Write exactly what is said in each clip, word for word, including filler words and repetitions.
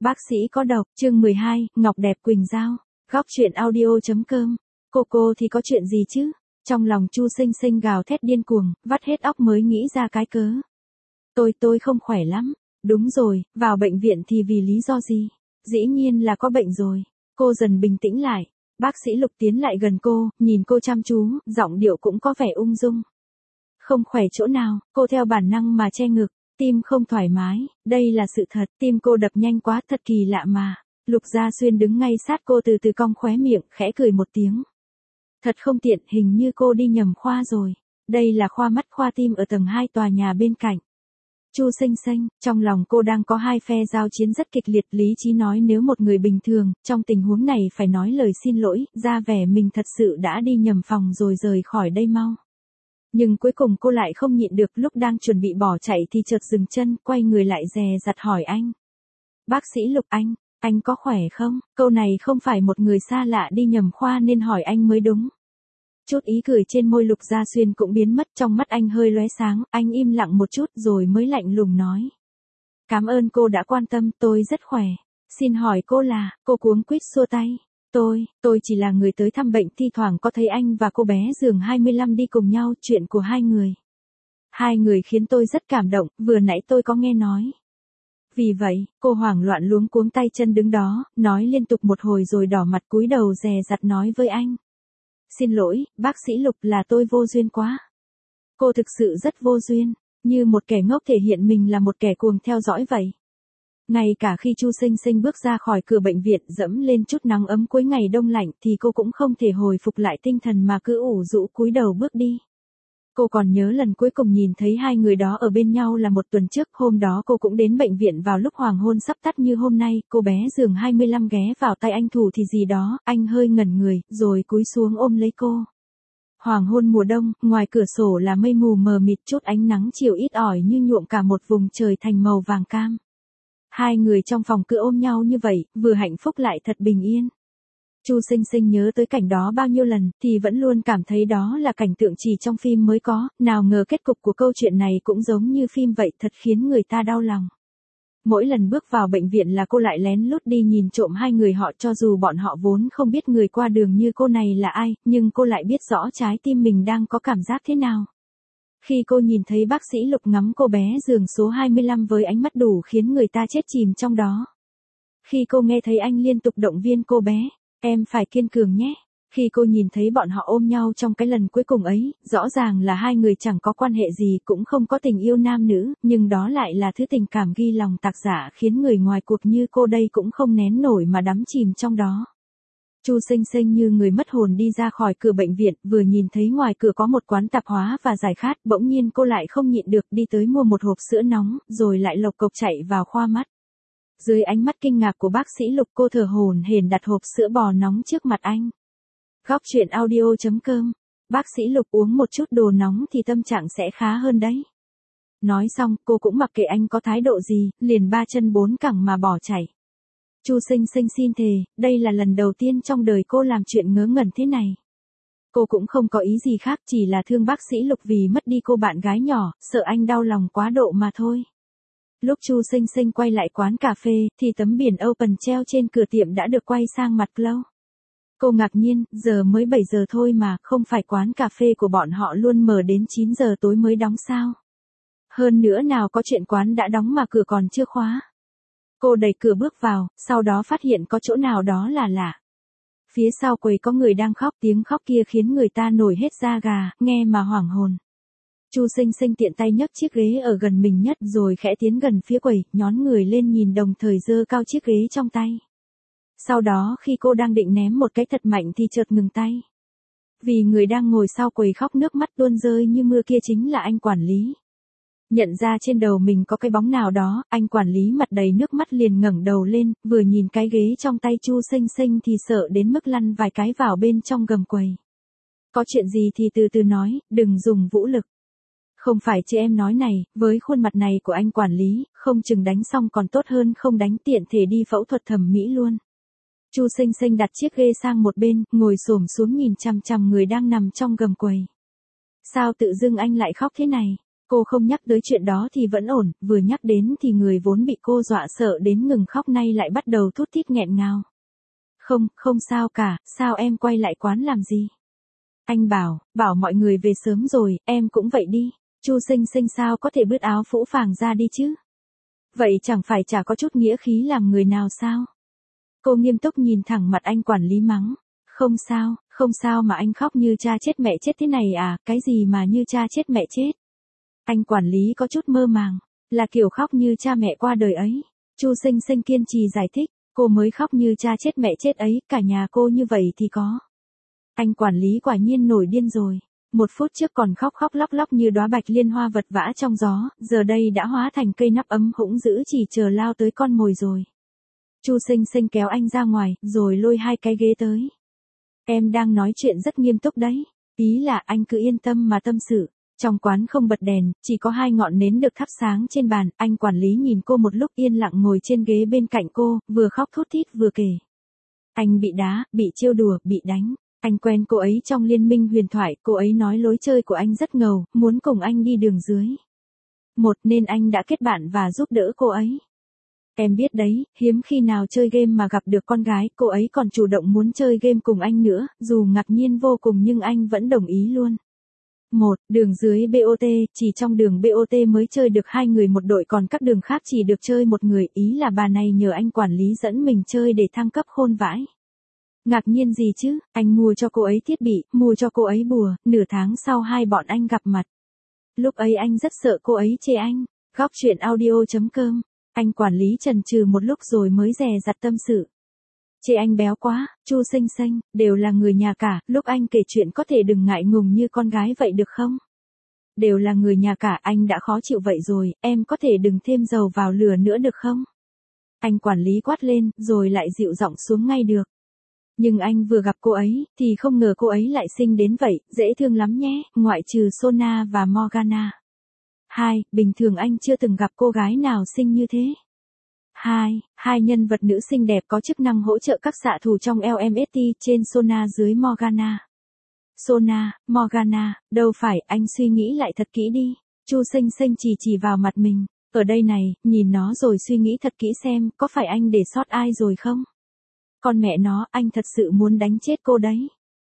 Bác sĩ có độc, chương mười hai, Ngọc Đẹp Quỳnh Giao, góc truyện audio.com. Cô cô thì có chuyện gì chứ? Trong lòng Chu Sinh Sinh gào thét điên cuồng, vắt hết óc mới nghĩ ra cái cớ. Tôi tôi không khỏe lắm. Đúng rồi, vào bệnh viện thì vì lý do gì? Dĩ nhiên là có bệnh rồi. Cô dần bình tĩnh lại. Bác sĩ Lục tiến lại gần cô, nhìn cô chăm chú, giọng điệu cũng có vẻ ung dung. Không khỏe chỗ nào, cô theo bản năng mà che ngực. Tim không thoải mái, đây là sự thật, tim cô đập nhanh quá, thật kỳ lạ mà. Lục Gia Xuyên đứng ngay sát cô từ từ cong khóe miệng, khẽ cười một tiếng. Thật không tiện, hình như cô đi nhầm khoa rồi. Đây là khoa mắt khoa tim ở tầng hai tòa nhà bên cạnh. Chu Sinh Sinh, trong lòng cô đang có hai phe giao chiến rất kịch liệt, lý trí nói nếu một người bình thường, trong tình huống này phải nói lời xin lỗi, ra vẻ mình thật sự đã đi nhầm phòng rồi rời khỏi đây mau. Nhưng cuối cùng cô lại không nhịn được, lúc đang chuẩn bị bỏ chạy thì chợt dừng chân, quay người lại dè dặt hỏi anh. Bác sĩ Lục, anh, anh có khỏe không? Câu này không phải một người xa lạ đi nhầm khoa nên hỏi anh mới đúng. Chút ý cười trên môi Lục Gia Xuyên cũng biến mất, trong mắt anh hơi lóe sáng, anh im lặng một chút rồi mới lạnh lùng nói. Cảm ơn cô đã quan tâm, tôi rất khỏe. Xin hỏi cô là, cô cuống quýt xua tay. Tôi, tôi chỉ là người tới thăm bệnh, thi thoảng có thấy anh và cô bé giường hai mươi lăm đi cùng nhau, chuyện của hai người. Hai người khiến tôi rất cảm động, vừa nãy tôi có nghe nói. Vì vậy, cô hoảng loạn luống cuống tay chân đứng đó, nói liên tục một hồi rồi đỏ mặt cúi đầu dè dặt nói với anh. Xin lỗi, bác sĩ Lục, là tôi vô duyên quá. Cô thực sự rất vô duyên, như một kẻ ngốc thể hiện mình là một kẻ cuồng theo dõi vậy. Ngay cả khi Chu Sinh Sinh bước ra khỏi cửa bệnh viện dẫm lên chút nắng ấm cuối ngày đông lạnh thì cô cũng không thể hồi phục lại tinh thần mà cứ ủ rũ cúi đầu bước đi. Cô còn nhớ lần cuối cùng nhìn thấy hai người đó ở bên nhau là một tuần trước, hôm đó cô cũng đến bệnh viện vào lúc hoàng hôn sắp tắt như hôm nay, cô bé giường hai mươi lăm ghé vào tay anh thủ thì gì đó, anh hơi ngẩn người, rồi cúi xuống ôm lấy cô. Hoàng hôn mùa đông, ngoài cửa sổ là mây mù mờ mịt, chút ánh nắng chiều ít ỏi như nhuộm cả một vùng trời thành màu vàng cam. Hai người trong phòng cứ ôm nhau như vậy, vừa hạnh phúc lại thật bình yên. Chu Sinh Sinh nhớ tới cảnh đó bao nhiêu lần, thì vẫn luôn cảm thấy đó là cảnh tượng chỉ trong phim mới có, nào ngờ kết cục của câu chuyện này cũng giống như phim vậy, thật khiến người ta đau lòng. Mỗi lần bước vào bệnh viện là cô lại lén lút đi nhìn trộm hai người họ, cho dù bọn họ vốn không biết người qua đường như cô này là ai, nhưng cô lại biết rõ trái tim mình đang có cảm giác thế nào. Khi cô nhìn thấy bác sĩ Lục ngắm cô bé giường số hai mươi lăm với ánh mắt đủ khiến người ta chết chìm trong đó. Khi cô nghe thấy anh liên tục động viên cô bé, em phải kiên cường nhé. Khi cô nhìn thấy bọn họ ôm nhau trong cái lần cuối cùng ấy, rõ ràng là hai người chẳng có quan hệ gì, cũng không có tình yêu nam nữ, nhưng đó lại là thứ tình cảm ghi lòng tạc dạ khiến người ngoài cuộc như cô đây cũng không nén nổi mà đắm chìm trong đó. Chu Sinh Sinh như người mất hồn đi ra khỏi cửa bệnh viện, vừa nhìn thấy ngoài cửa có một quán tạp hóa và giải khát, bỗng nhiên cô lại không nhịn được đi tới mua một hộp sữa nóng, rồi lại lộc cộc chạy vào khoa mắt. Dưới ánh mắt kinh ngạc của bác sĩ Lục, cô thở hổn hển đặt hộp sữa bò nóng trước mặt anh. Góc truyện audio.com. Bác sĩ Lục, uống một chút đồ nóng thì tâm trạng sẽ khá hơn đấy. Nói xong, cô cũng mặc kệ anh có thái độ gì, liền ba chân bốn cẳng mà bỏ chạy. Chu Sinh Sinh xin thề, đây là lần đầu tiên trong đời cô làm chuyện ngớ ngẩn thế này. Cô cũng không có ý gì khác, chỉ là thương bác sĩ Lục vì mất đi cô bạn gái nhỏ, sợ anh đau lòng quá độ mà thôi. Lúc Chu Sinh Sinh quay lại quán cà phê, thì tấm biển Open treo trên cửa tiệm đã được quay sang mặt Close. Cô ngạc nhiên, giờ mới bảy giờ thôi mà, không phải quán cà phê của bọn họ luôn mở đến chín giờ tối mới đóng sao? Hơn nữa nào có chuyện quán đã đóng mà cửa còn chưa khóa. Cô đẩy cửa bước vào, sau đó phát hiện có chỗ nào đó là lạ. Phía sau quầy có người đang khóc, tiếng khóc kia khiến người ta nổi hết da gà, nghe mà hoảng hồn. Chu Sinh Sinh tiện tay nhấc chiếc ghế ở gần mình nhất rồi khẽ tiến gần phía quầy, nhón người lên nhìn đồng thời giơ cao chiếc ghế trong tay. Sau đó khi cô đang định ném một cái thật mạnh thì chợt ngừng tay. Vì người đang ngồi sau quầy khóc nước mắt tuôn rơi như mưa kia chính là anh quản lý. Nhận ra trên đầu mình có cái bóng nào đó, anh quản lý mặt đầy nước mắt liền ngẩng đầu lên, vừa nhìn cái ghế trong tay Chu Sinh Sinh thì sợ đến mức lăn vài cái vào bên trong gầm quầy. Có chuyện gì thì từ từ nói, đừng dùng vũ lực. Không phải chứ em nói này, với khuôn mặt này của anh quản lý, không chừng đánh xong còn tốt hơn không đánh, tiện thể đi phẫu thuật thẩm mỹ luôn. Chu Sinh Sinh đặt chiếc ghê sang một bên, ngồi xổm xuống nhìn chằm chằm người đang nằm trong gầm quầy. Sao tự dưng anh lại khóc thế này? Cô không nhắc tới chuyện đó thì vẫn ổn, vừa nhắc đến thì người vốn bị cô dọa sợ đến ngừng khóc nay lại bắt đầu thút thít nghẹn ngào. Không, không sao cả, sao em quay lại quán làm gì? Anh bảo, bảo mọi người về sớm rồi, em cũng vậy đi. Chu Sinh Sinh sao có thể bứt áo phũ phàng ra đi chứ? Vậy chẳng phải chả có chút nghĩa khí làm người nào sao? Cô nghiêm túc nhìn thẳng mặt anh quản lý mắng. Không sao, không sao mà anh khóc như cha chết mẹ chết thế này à, cái gì mà như cha chết mẹ chết? Anh quản lý có chút mơ màng, là kiểu khóc như cha mẹ qua đời ấy. Chu Sinh Sinh kiên trì giải thích, cô mới khóc như cha chết mẹ chết ấy, cả nhà cô như vậy thì có. Anh quản lý quả nhiên nổi điên rồi. Một phút trước còn khóc khóc lóc lóc như đóa bạch liên hoa vật vã trong gió, giờ đây đã hóa thành cây nắp ấm hũng dữ chỉ chờ lao tới con mồi rồi. Chu Sinh Sinh kéo anh ra ngoài, rồi lôi hai cái ghế tới. Em đang nói chuyện rất nghiêm túc đấy. Ý là anh cứ yên tâm mà tâm sự. Trong quán không bật đèn, chỉ có hai ngọn nến được thắp sáng trên bàn. Anh quản lý nhìn cô một lúc yên lặng ngồi trên ghế bên cạnh cô, vừa khóc thút thít vừa kể. Anh bị đá, bị trêu đùa, bị đánh. Anh quen cô ấy trong liên minh huyền thoại, cô ấy nói lối chơi của anh rất ngầu, muốn cùng anh đi đường dưới. Một nên anh đã kết bạn và giúp đỡ cô ấy. Em biết đấy, hiếm khi nào chơi game mà gặp được con gái, cô ấy còn chủ động muốn chơi game cùng anh nữa, dù ngạc nhiên vô cùng nhưng anh vẫn đồng ý luôn. Một, đường dưới bê o tê, chỉ trong đường bê o tê mới chơi được hai người một đội còn các đường khác chỉ được chơi một người, ý là bà này nhờ anh quản lý dẫn mình chơi để thăng cấp khôn vãi. Ngạc nhiên gì chứ, anh mua cho cô ấy thiết bị, mua cho cô ấy bùa, nửa tháng sau hai bọn anh gặp mặt. Lúc ấy anh rất sợ cô ấy chê anh. Góc chuyện audio chấm com. Anh quản lý chần chừ một lúc rồi mới dè dặt tâm sự. Chê anh béo quá, Chu Sinh Sinh, đều là người nhà cả, lúc anh kể chuyện có thể đừng ngại ngùng như con gái vậy được không? Đều là người nhà cả, anh đã khó chịu vậy rồi, em có thể đừng thêm dầu vào lửa nữa được không? Anh quản lý quát lên, rồi lại dịu giọng xuống ngay được. Nhưng anh vừa gặp cô ấy, thì không ngờ cô ấy lại xinh đến vậy, dễ thương lắm nhé, ngoại trừ Sona và Morgana. Hai, bình thường anh chưa từng gặp cô gái nào xinh như thế. Hai, hai nhân vật nữ xinh đẹp có chức năng hỗ trợ các xạ thủ trong lờ em ét tê trên Sona dưới Morgana. Sona, Morgana, đâu phải, anh suy nghĩ lại thật kỹ đi. Chu Sinh Sinh chỉ chỉ vào mặt mình, ở đây này, nhìn nó rồi suy nghĩ thật kỹ xem, có phải anh để sót ai rồi không? Con mẹ nó, anh thật sự muốn đánh chết cô đấy.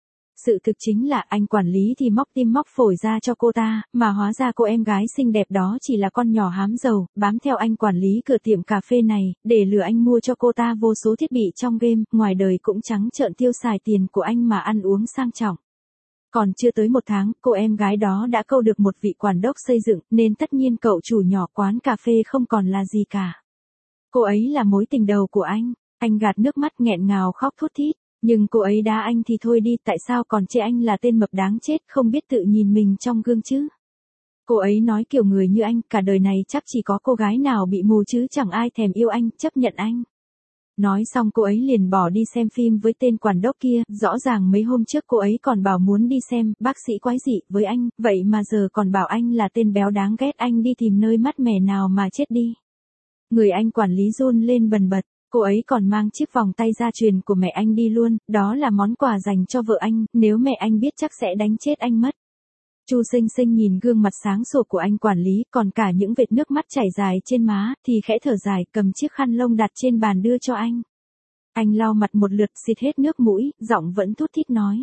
Sự thực chính là anh quản lý thì móc tim móc phổi ra cho cô ta, mà hóa ra cô em gái xinh đẹp đó chỉ là con nhỏ hám giàu, bám theo anh quản lý cửa tiệm cà phê này, để lừa anh mua cho cô ta vô số thiết bị trong game, ngoài đời cũng trắng trợn tiêu xài tiền của anh mà ăn uống sang trọng. Còn chưa tới một tháng, cô em gái đó đã câu được một vị quản đốc xây dựng, nên tất nhiên cậu chủ nhỏ quán cà phê không còn là gì cả. Cô ấy là mối tình đầu của anh. Anh gạt nước mắt nghẹn ngào khóc thút thít, nhưng cô ấy đá anh thì thôi đi, tại sao còn chê anh là tên mập đáng chết, không biết tự nhìn mình trong gương chứ. Cô ấy nói kiểu người như anh, cả đời này chắc chỉ có cô gái nào bị mù chứ chẳng ai thèm yêu anh, chấp nhận anh. Nói xong cô ấy liền bỏ đi xem phim với tên quản đốc kia, rõ ràng mấy hôm trước cô ấy còn bảo muốn đi xem Bác sĩ quái dị với anh, vậy mà giờ còn bảo anh là tên béo đáng ghét, anh đi tìm nơi mát mẻ nào mà chết đi. Người anh quản lý run lên bần bật. Cô ấy còn mang chiếc vòng tay gia truyền của mẹ anh đi luôn, đó là món quà dành cho vợ anh, nếu mẹ anh biết chắc sẽ đánh chết anh mất. Chu Sinh Sinh nhìn gương mặt sáng sủa của anh quản lý, còn cả những vệt nước mắt chảy dài trên má, thì khẽ thở dài, cầm chiếc khăn lông đặt trên bàn đưa cho anh. Anh lau mặt một lượt, xịt hết nước mũi, giọng vẫn thút thít nói.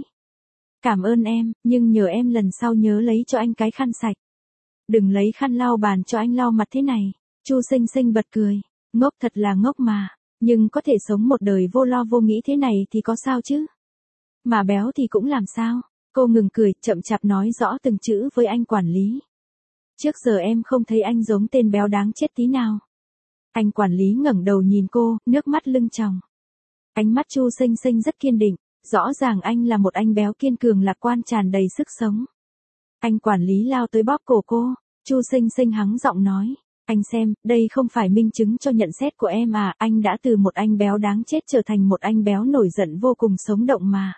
Cảm ơn em, nhưng nhờ em lần sau nhớ lấy cho anh cái khăn sạch. Đừng lấy khăn lau bàn cho anh lau mặt thế này. Chu Sinh Sinh bật cười, ngốc thật là ngốc mà. Nhưng có thể sống một đời vô lo vô nghĩ thế này thì có sao chứ? Mà béo thì cũng làm sao? Cô ngừng cười, chậm chạp nói rõ từng chữ với anh quản lý. Trước giờ em không thấy anh giống tên béo đáng chết tí nào. Anh quản lý ngẩng đầu nhìn cô, nước mắt lưng tròng. Ánh mắt Chu Sinh Sinh rất kiên định, rõ ràng anh là một anh béo kiên cường lạc quan tràn đầy sức sống. Anh quản lý lao tới bóp cổ cô, Chu Sinh Sinh hắng giọng nói. Anh xem, đây không phải minh chứng cho nhận xét của em à, anh đã từ một anh béo đáng chết trở thành một anh béo nổi giận vô cùng sống động mà.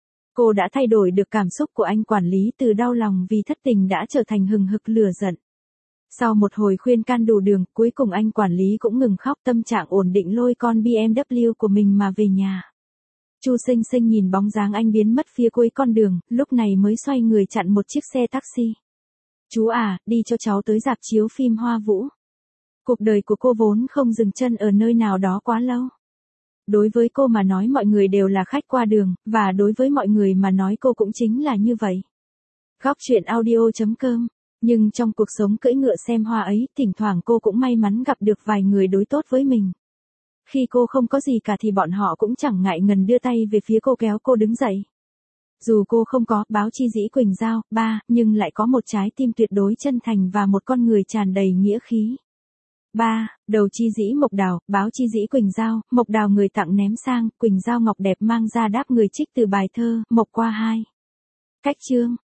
Cô đã thay đổi được cảm xúc của anh quản lý từ đau lòng vì thất tình đã trở thành hừng hực lửa giận. Sau một hồi khuyên can đủ đường, cuối cùng anh quản lý cũng ngừng khóc, tâm trạng ổn định lôi con bê em vê của mình mà về nhà. Chu Sinh Sinh nhìn bóng dáng anh biến mất phía cuối con đường, lúc này mới xoay người chặn một chiếc xe taxi. Chú à, đi cho cháu tới rạp chiếu phim Hoa Vũ. Cuộc đời của cô vốn không dừng chân ở nơi nào đó quá lâu. Đối với cô mà nói mọi người đều là khách qua đường, và đối với mọi người mà nói cô cũng chính là như vậy. Góc truyện audio chấm com. Nhưng trong cuộc sống cưỡi ngựa xem hoa ấy, thỉnh thoảng cô cũng may mắn gặp được vài người đối tốt với mình. Khi cô không có gì cả thì bọn họ cũng chẳng ngại ngần đưa tay về phía cô kéo cô đứng dậy. Dù cô không có báo chi dĩ Quỳnh Giao, ba, nhưng lại có một trái tim tuyệt đối chân thành và một con người tràn đầy nghĩa khí. ba. Đầu chi dĩ Mộc Đào, báo chi dĩ Quỳnh Giao, Mộc Đào người tặng ném sang, Quỳnh Giao ngọc đẹp mang ra đáp người trích từ bài thơ, Mộc qua hai. Cách chương.